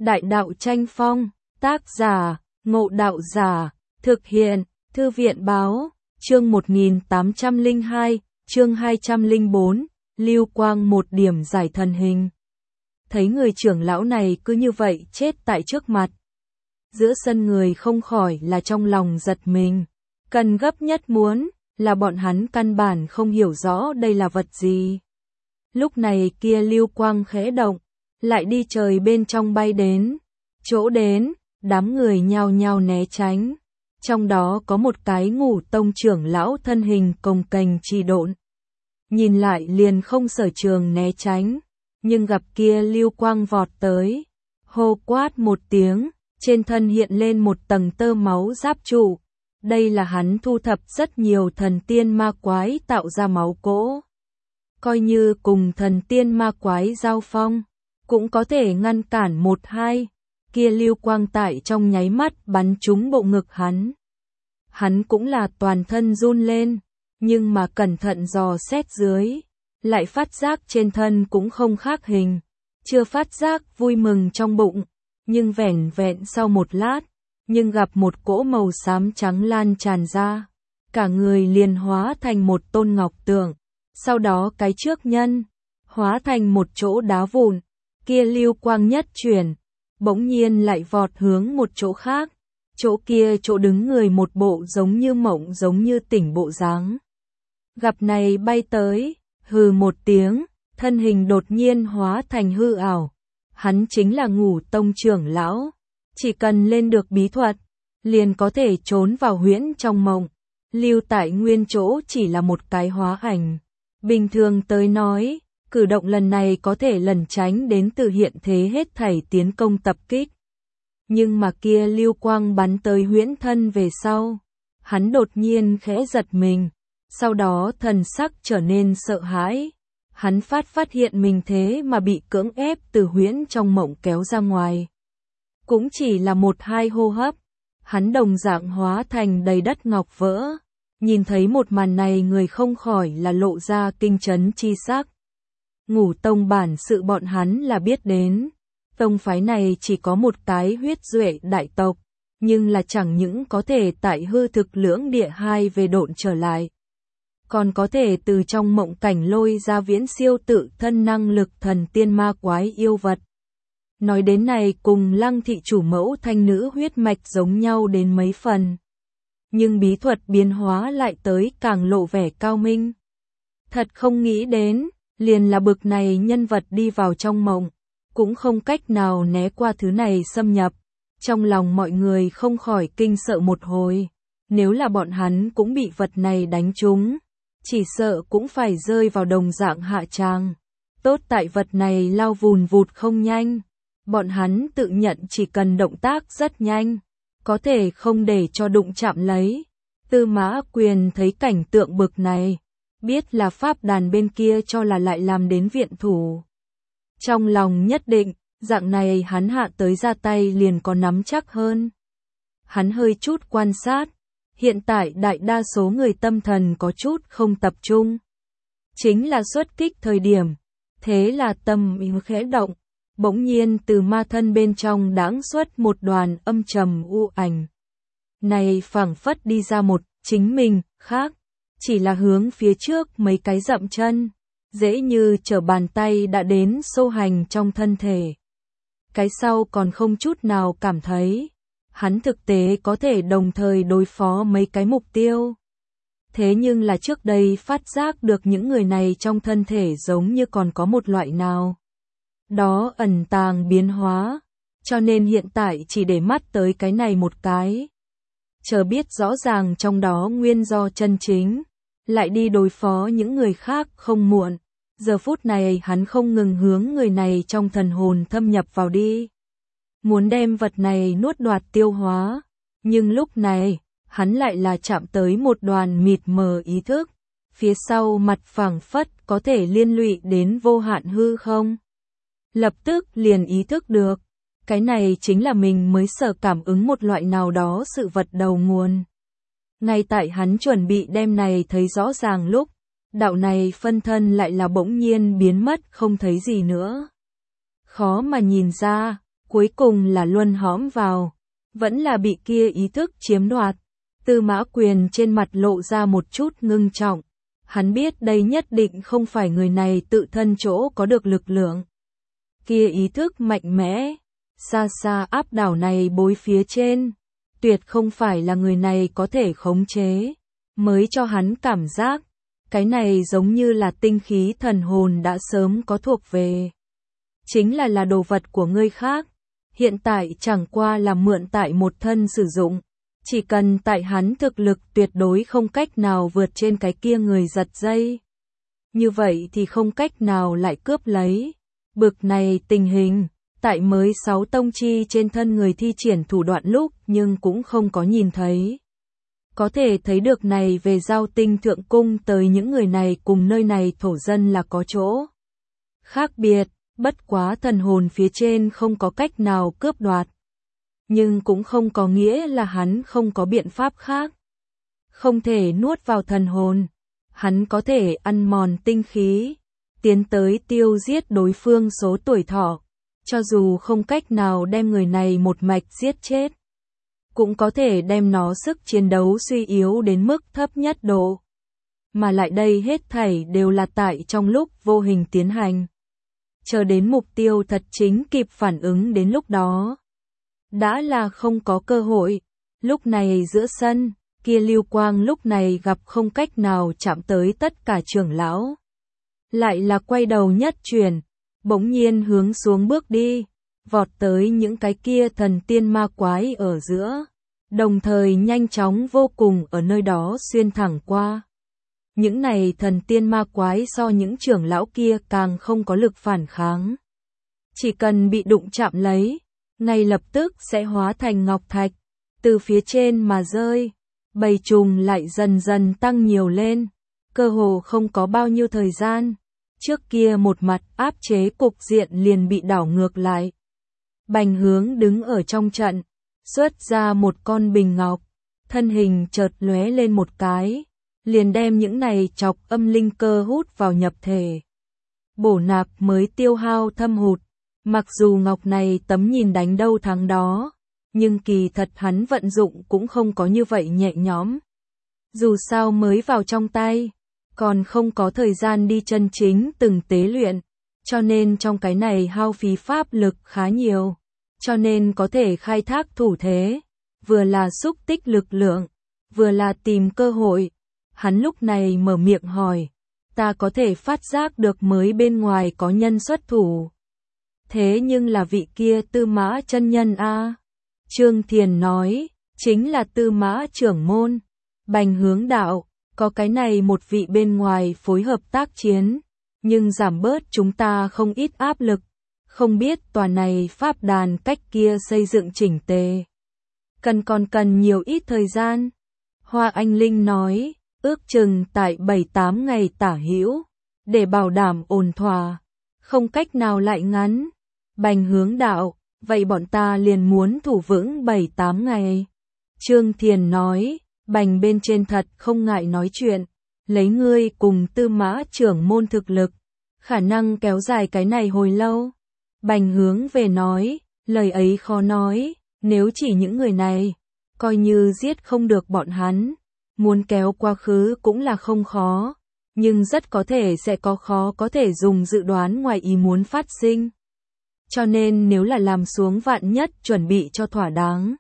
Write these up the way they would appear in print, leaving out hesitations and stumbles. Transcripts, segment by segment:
Đại đạo tranh phong, tác giả, Ngộ Đạo Giả, thực hiện, Thư viện báo, chương 1802, chương 204, Lưu Quang một điểm giải thần hình. Thấy người trưởng lão này cứ như vậy chết tại trước mặt. Giữa sân người không khỏi là trong lòng giật mình. Cần gấp nhất muốn là bọn hắn căn bản không hiểu rõ đây là vật gì. Lúc này kia lưu quang khẽ động, lại đi trời bên trong bay đến. Chỗ đến, đám người nhao nhao né tránh. Trong đó có một cái Ngũ tông trưởng lão thân hình cồng kềnh trì độn. Nhìn lại liền không sở trường né tránh, nhưng gặp kia lưu quang vọt tới. Hô quát một tiếng, trên thân hiện lên một tầng tơ máu giáp trụ. Đây là hắn thu thập rất nhiều thần tiên ma quái tạo ra máu cỗ. Coi như cùng thần tiên ma quái giao phong, cũng có thể ngăn cản một hai. Kia lưu quang tại trong nháy mắt bắn trúng bộ ngực hắn. Hắn cũng là toàn thân run lên, nhưng mà cẩn thận dò xét dưới, lại phát giác trên thân cũng không khác hình. Chưa phát giác vui mừng trong bụng, nhưng vẻn vẹn sau một lát, nhưng gặp một cỗ màu xám trắng lan tràn ra, cả người liền hóa thành một tôn ngọc tượng, sau đó cái trước nhân, hóa thành một chỗ đá vụn, kia lưu quang nhất chuyển, bỗng nhiên lại vọt hướng một chỗ khác, chỗ kia chỗ đứng người một bộ giống như mộng giống như tỉnh bộ dáng. Gặp này bay tới, hừ một tiếng, thân hình đột nhiên hóa thành hư ảo, hắn chính là Ngũ tông trưởng lão. Chỉ cần lên được bí thuật, liền có thể trốn vào huyễn trong mộng, lưu tại nguyên chỗ chỉ là một cái hóa ảnh. Bình thường tới nói, cử động lần này có thể lẩn tránh đến từ hiện thế hết thảy tiến công tập kích. Nhưng mà kia lưu quang bắn tới huyễn thân về sau, hắn đột nhiên khẽ giật mình, sau đó thần sắc trở nên sợ hãi. Hắn phát hiện mình thế mà bị cưỡng ép từ huyễn trong mộng kéo ra ngoài. Cũng chỉ là một hai hô hấp, hắn đồng dạng hóa thành đầy đất ngọc vỡ. Nhìn thấy một màn này người không khỏi là lộ ra kinh chấn chi sắc. Ngũ tông bản sự bọn hắn là biết đến. Tông phái này chỉ có một cái huyết duệ đại tộc, nhưng là chẳng những có thể tại hư thực lưỡng địa hai về độn trở lại. Còn có thể từ trong mộng cảnh lôi ra viễn siêu tự thân năng lực thần tiên ma quái yêu vật. Nói đến này cùng Lăng thị chủ mẫu thanh nữ huyết mạch giống nhau đến mấy phần. Nhưng bí thuật biến hóa lại tới càng lộ vẻ cao minh. Thật không nghĩ đến, liền là bực này nhân vật đi vào trong mộng, cũng không cách nào né qua thứ này xâm nhập. Trong lòng mọi người không khỏi kinh sợ một hồi, nếu là bọn hắn cũng bị vật này đánh trúng, chỉ sợ cũng phải rơi vào đồng dạng hạ tràng. Tốt tại vật này lao vùn vụt không nhanh. Bọn hắn tự nhận chỉ cần động tác rất nhanh, có thể không để cho đụng chạm lấy. Tư Mã Quyền thấy cảnh tượng bực này, biết là pháp đàn bên kia cho là lại làm đến viện thủ. Trong lòng nhất định, dạng này hắn hạ tới ra tay liền có nắm chắc hơn. Hắn hơi chút quan sát, hiện tại đại đa số người tâm thần có chút không tập trung. Chính là xuất kích thời điểm, thế là tâm ý khẽ động. Bỗng nhiên từ ma thân bên trong đãng xuất một đoàn âm trầm u ảnh. Này phảng phất đi ra một chính mình khác, chỉ là hướng phía trước mấy cái dậm chân, dễ như trở bàn tay đã đến sâu hành trong thân thể. Cái sau còn không chút nào cảm thấy, hắn thực tế có thể đồng thời đối phó mấy cái mục tiêu. Thế nhưng là trước đây phát giác được những người này trong thân thể giống như còn có một loại nào đó ẩn tàng biến hóa, cho nên hiện tại chỉ để mắt tới cái này một cái. Chờ biết rõ ràng trong đó nguyên do chân chính, lại đi đối phó những người khác không muộn. Giờ phút này hắn không ngừng hướng người này trong thần hồn thâm nhập vào đi. Muốn đem vật này nuốt đoạt tiêu hóa, nhưng lúc này, hắn lại là chạm tới một đoàn mịt mờ ý thức. Phía sau mặt phảng phất có thể liên lụy đến vô hạn hư không. Lập tức liền ý thức được, cái này chính là mình mới sở cảm ứng một loại nào đó sự vật đầu nguồn. Ngay tại hắn chuẩn bị đem này thấy rõ ràng lúc, đạo này phân thân lại là bỗng nhiên biến mất không thấy gì nữa. Khó mà nhìn ra, cuối cùng là luân hõm vào, vẫn là bị kia ý thức chiếm đoạt. Tư Mã Quyền trên mặt lộ ra một chút ngưng trọng, hắn biết đây nhất định không phải người này tự thân chỗ có được lực lượng. Kia ý thức mạnh mẽ, xa xa áp đảo này bối phía trên, tuyệt không phải là người này có thể khống chế, mới cho hắn cảm giác, cái này giống như là tinh khí thần hồn đã sớm có thuộc về. Chính là đồ vật của người khác, hiện tại chẳng qua là mượn tại một thân sử dụng, chỉ cần tại hắn thực lực tuyệt đối không cách nào vượt trên cái kia người giật dây. Như vậy thì không cách nào lại cướp lấy. Bực này tình hình, tại mới 6 tông chi trên thân người thi triển thủ đoạn lúc nhưng cũng không có nhìn thấy. Có thể thấy được này về Giao Tinh Thượng Cung tới những người này cùng nơi này thổ dân là có chỗ khác biệt, bất quá thần hồn phía trên không có cách nào cướp đoạt. Nhưng cũng không có nghĩa là hắn không có biện pháp khác. Không thể nuốt vào thần hồn, hắn có thể ăn mòn tinh khí, tiến tới tiêu giết đối phương số tuổi thọ, cho dù không cách nào đem người này một mạch giết chết, cũng có thể đem nó sức chiến đấu suy yếu đến mức thấp nhất độ. Mà lại đây hết thảy đều là tại trong lúc vô hình tiến hành. Chờ đến mục tiêu thật chính kịp phản ứng đến lúc đó. Đã là không có cơ hội. Lúc này giữa sân, kia Lưu Quang lúc này gặp không cách nào chạm tới tất cả trưởng lão. Lại là quay đầu nhất chuyển, bỗng nhiên hướng xuống bước đi, vọt tới những cái kia thần tiên ma quái ở giữa, đồng thời nhanh chóng vô cùng ở nơi đó xuyên thẳng qua. Những này thần tiên ma quái so những trưởng lão kia càng không có lực phản kháng. Chỉ cần bị đụng chạm lấy, ngay lập tức sẽ hóa thành ngọc thạch, từ phía trên mà rơi, bầy trùng lại dần dần tăng nhiều lên, cơ hồ không có bao nhiêu thời gian. Trước kia một mặt áp chế cục diện liền bị đảo ngược lại. Bành Hướng đứng ở trong trận, xuất ra một con bình ngọc, thân hình chợt lóe lên một cái, liền đem những này chọc âm linh cơ hút vào nhập thể. Bổ nạp mới tiêu hao thâm hụt, mặc dù ngọc này tấm nhìn đánh đâu thắng đó, nhưng kỳ thật hắn vận dụng cũng không có như vậy nhẹ nhõm. Dù sao mới vào trong tay, còn không có thời gian đi chân chính từng tế luyện, cho nên trong cái này hao phí pháp lực khá nhiều, cho nên có thể khai thác thủ thế, vừa là xúc tích lực lượng, vừa là tìm cơ hội. Hắn lúc này mở miệng hỏi, ta có thể phát giác được mới bên ngoài có nhân xuất thủ. Thế nhưng là vị kia Tư Mã chân nhân a. Trương Thiền nói, chính là Tư Mã trưởng môn. Bành Hướng đạo, có cái này một vị bên ngoài phối hợp tác chiến, nhưng giảm bớt chúng ta không ít áp lực. Không biết tòa này pháp đàn cách kia xây dựng chỉnh tề, còn cần nhiều ít thời gian. Hoa Anh Linh nói, ước chừng tại 7-8 ngày tả hữu, để bảo đảm ổn thỏa, không cách nào lại ngắn. Bành Hướng đạo, vậy bọn ta liền muốn thủ vững 7-8 ngày. Trương Thiền nói, Bành bên trên thật không ngại nói chuyện, lấy ngươi cùng Tư Mã trưởng môn thực lực, khả năng kéo dài cái này hồi lâu. Bành hướng về nói, lời ấy khó nói, nếu chỉ những người này, coi như giết không được bọn hắn, muốn kéo quá khứ cũng là không khó, nhưng rất có thể sẽ có thể dùng dự đoán ngoài ý muốn phát sinh. Cho nên nếu là làm xuống vạn nhất chuẩn bị cho thỏa đáng.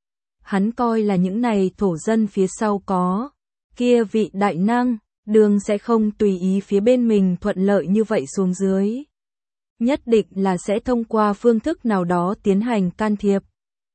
Hắn coi là những này thổ dân phía sau có, kia vị đại năng, đường sẽ không tùy ý phía bên mình thuận lợi như vậy xuống dưới. Nhất định là sẽ thông qua phương thức nào đó tiến hành can thiệp.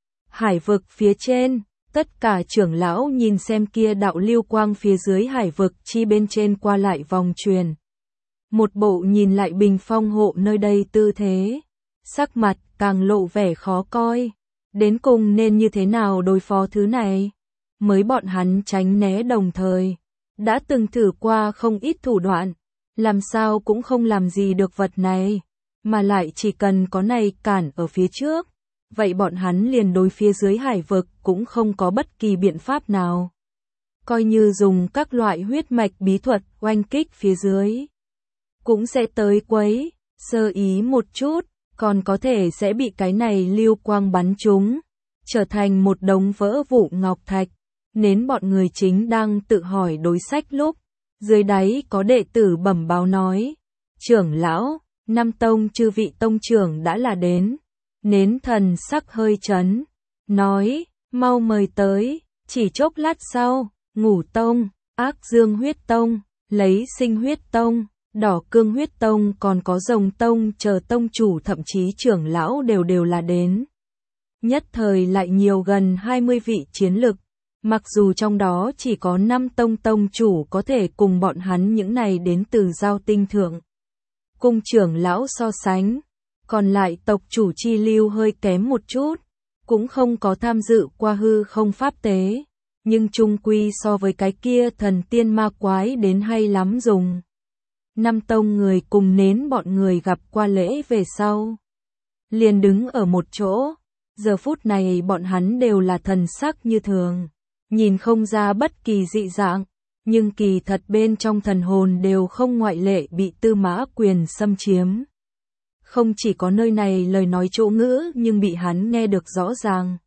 Hải vực phía trên, tất cả trưởng lão nhìn xem kia đạo lưu quang phía dưới hải vực chi bên trên qua lại vòng truyền. Một bộ nhìn lại bình phong hộ nơi đây tư thế, sắc mặt càng lộ vẻ khó coi. Đến cùng nên như thế nào đối phó thứ này? Mới bọn hắn tránh né đồng thời, đã từng thử qua không ít thủ đoạn, làm sao cũng không làm gì được vật này, mà lại chỉ cần có này cản ở phía trước, vậy bọn hắn liền đối phía dưới hải vực cũng không có bất kỳ biện pháp nào. Coi như dùng các loại huyết mạch bí thuật oanh kích phía dưới, cũng sẽ tới quấy, sơ ý một chút, còn có thể sẽ bị cái này lưu quang bắn trúng, trở thành một đống vỡ vụn ngọc thạch. Nến bọn người chính đang tự hỏi đối sách lúc, dưới đáy có đệ tử bẩm báo nói, trưởng lão, Nam tông chư vị tông trưởng đã là đến. Nến thần sắc hơi chấn, nói, mau mời tới. Chỉ chốc lát sau, Ngũ tông, Ác Dương huyết tông, Lấy Sinh huyết tông, Đỏ Cương huyết tông còn có Rồng tông chờ tông chủ thậm chí trưởng lão đều là đến. Nhất thời lại nhiều gần 20 vị chiến lực, mặc dù trong đó chỉ có 5 tông chủ có thể cùng bọn hắn những này đến từ Giao Tinh Thượng cung trưởng lão so sánh, còn lại tộc chủ chi lưu hơi kém một chút, cũng không có tham dự qua hư không pháp tế, nhưng chung quy so với cái kia thần tiên ma quái đến hay lắm dùng. 5 tông người cùng Nến bọn người gặp qua lễ về sau, liền đứng ở một chỗ, giờ phút này bọn hắn đều là thần sắc như thường, nhìn không ra bất kỳ dị dạng, nhưng kỳ thật bên trong thần hồn đều không ngoại lệ bị Tư Mã Quyền xâm chiếm. Không chỉ có nơi này lời nói chỗ ngữ nhưng bị hắn nghe được rõ ràng.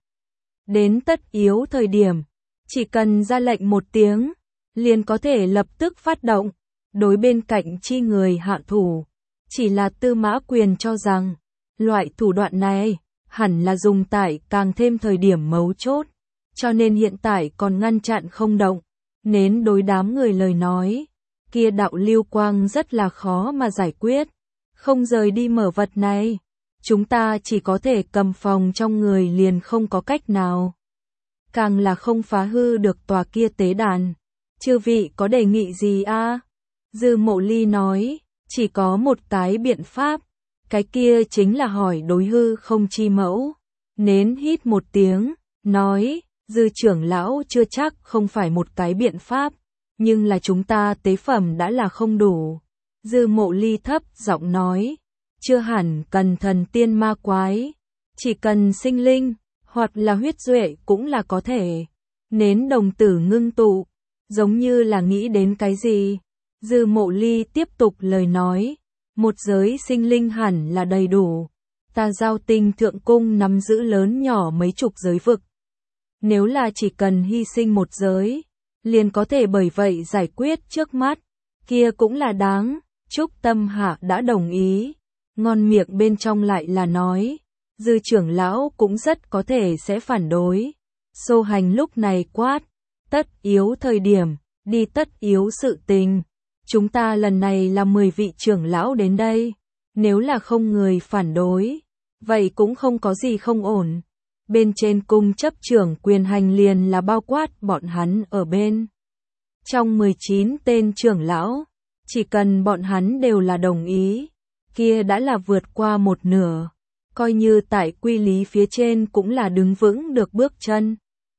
Đến tất yếu thời điểm, chỉ cần ra lệnh một tiếng, liền có thể lập tức phát động, đối bên cạnh chi người hạ thủ. Chỉ là Tư Mã Quyền cho rằng, loại thủ đoạn này, hẳn là dùng tại càng thêm thời điểm mấu chốt, cho nên hiện tại còn ngăn chặn không động. Nến đối đám người lời nói, kia đạo lưu quang rất là khó mà giải quyết, không rời đi mở vật này, chúng ta chỉ có thể cầm phòng trong người liền không có cách nào. Càng là không phá hư được tòa kia tế đàn. Chư vị có đề nghị gì a? Dư Mộ Ly nói, chỉ có một cái biện pháp, cái kia chính là hỏi đối hư không chi mẫu. Nến hít một tiếng, nói, Dư trưởng lão chưa chắc không phải một cái biện pháp, nhưng là chúng ta tế phẩm đã là không đủ. Dư Mộ Ly thấp giọng nói, chưa hẳn cần thần tiên ma quái, chỉ cần sinh linh, hoặc là huyết duệ cũng là có thể. Nến đồng tử ngưng tụ, giống như là nghĩ đến cái gì. Dư Mộ Ly tiếp tục lời nói, một giới sinh linh hẳn là đầy đủ. Ta Giao Tinh Thượng cung nắm giữ lớn nhỏ mấy chục giới vực. Nếu là chỉ cần hy sinh một giới, liền có thể bởi vậy giải quyết trước mắt, kia cũng là đáng. Trúc Tâm Hạ đã đồng ý, ngon miệng bên trong lại là nói, Dư trưởng lão cũng rất có thể sẽ phản đối. Xô Hành lúc này quát, tất yếu thời điểm, đi tất yếu sự tình. Chúng ta lần này là 10 vị trưởng lão đến đây, nếu là không người phản đối, vậy cũng không có gì không ổn. Bên trên cung chấp trưởng quyền hành liền là bao quát bọn hắn ở bên. Trong 19 tên trưởng lão, chỉ cần bọn hắn đều là đồng ý, kia đã là vượt qua một nửa, coi như tại quy lý phía trên cũng là đứng vững được bước chân.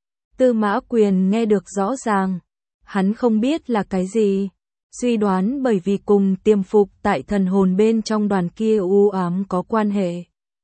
Tư Mã Quyền nghe được rõ ràng, hắn không biết là cái gì, suy đoán bởi vì cùng tiềm phục tại thần hồn bên trong đoàn kia u ám có quan hệ.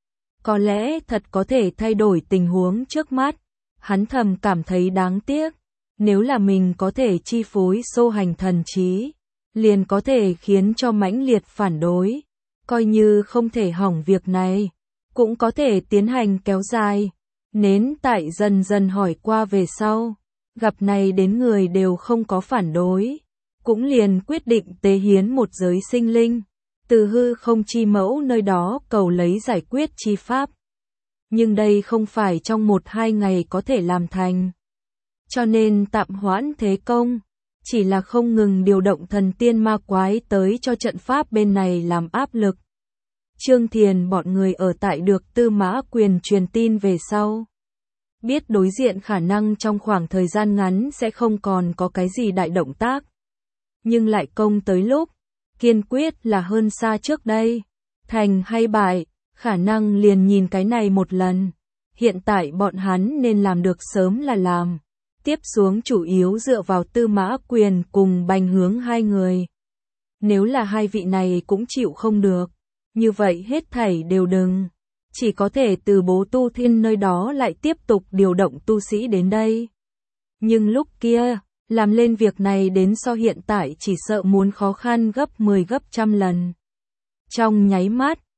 Có lẽ thật có thể thay đổi tình huống trước mắt, hắn thầm cảm thấy đáng tiếc, nếu là mình có thể chi phối Xô Hành thần trí, liền có thể khiến cho mãnh liệt phản đối, coi như không thể hỏng việc này, cũng có thể tiến hành kéo dài. Nến tại dần dần hỏi qua về sau, gặp này đến người đều không có phản đối, cũng liền quyết định tế hiến một giới sinh linh, từ hư không chi mẫu nơi đó cầu lấy giải quyết chi pháp. Nhưng đây không phải trong 1-2 ngày có thể làm thành, cho nên tạm hoãn thế công, chỉ là không ngừng điều động thần tiên ma quái tới cho trận pháp bên này làm áp lực. Trương Thiền bọn người ở tại được Tư Mã Quyền truyền tin về sau, biết đối diện khả năng trong khoảng thời gian ngắn sẽ không còn có cái gì đại động tác, nhưng lại công tới lúc, kiên quyết là hơn xa trước đây, thành hay bại, khả năng liền nhìn cái này một lần. Hiện tại bọn hắn nên làm được sớm là làm, tiếp xuống chủ yếu dựa vào Tư Mã Quyền cùng Bành Hướng hai người. Nếu là hai vị này cũng chịu không được, như vậy hết thảy đều đừng, chỉ có thể từ Bố Tu Thiên nơi đó lại tiếp tục điều động tu sĩ đến đây. Nhưng lúc kia, làm lên việc này đến so hiện tại chỉ sợ muốn khó khăn gấp 10 gấp trăm lần. Trong nháy mắt,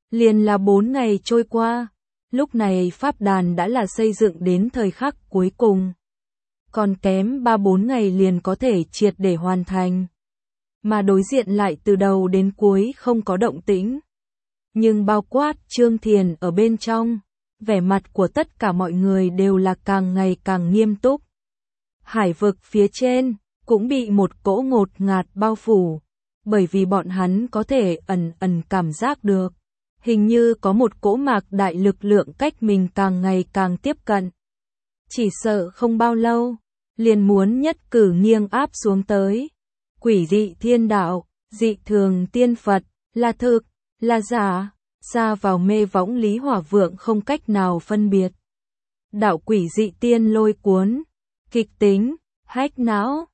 Liền là 4 ngày trôi qua, lúc này pháp đàn đã là xây dựng đến thời khắc cuối cùng. Còn kém 3-4 ngày liền có thể triệt để hoàn thành. Mà đối diện lại từ đầu đến cuối không có động tĩnh. Nhưng bao quát Trương Thiền ở bên trong, vẻ mặt của tất cả mọi người đều là càng ngày càng nghiêm túc. Hải vực phía trên cũng bị một cỗ ngột ngạt bao phủ, bởi vì bọn hắn có thể ẩn ẩn cảm giác được. Hình như có một cỗ mạc đại lực lượng cách mình càng ngày càng tiếp cận. Chỉ sợ không bao lâu, liền muốn nhất cử nghiêng áp xuống tới. Quỷ dị thiên đạo, dị thường tiên Phật, là thực, là giả, xa vào mê võng Lý Hỏa Vượng không cách nào phân biệt. Đạo quỷ dị tiên lôi cuốn, kịch tính, hách não,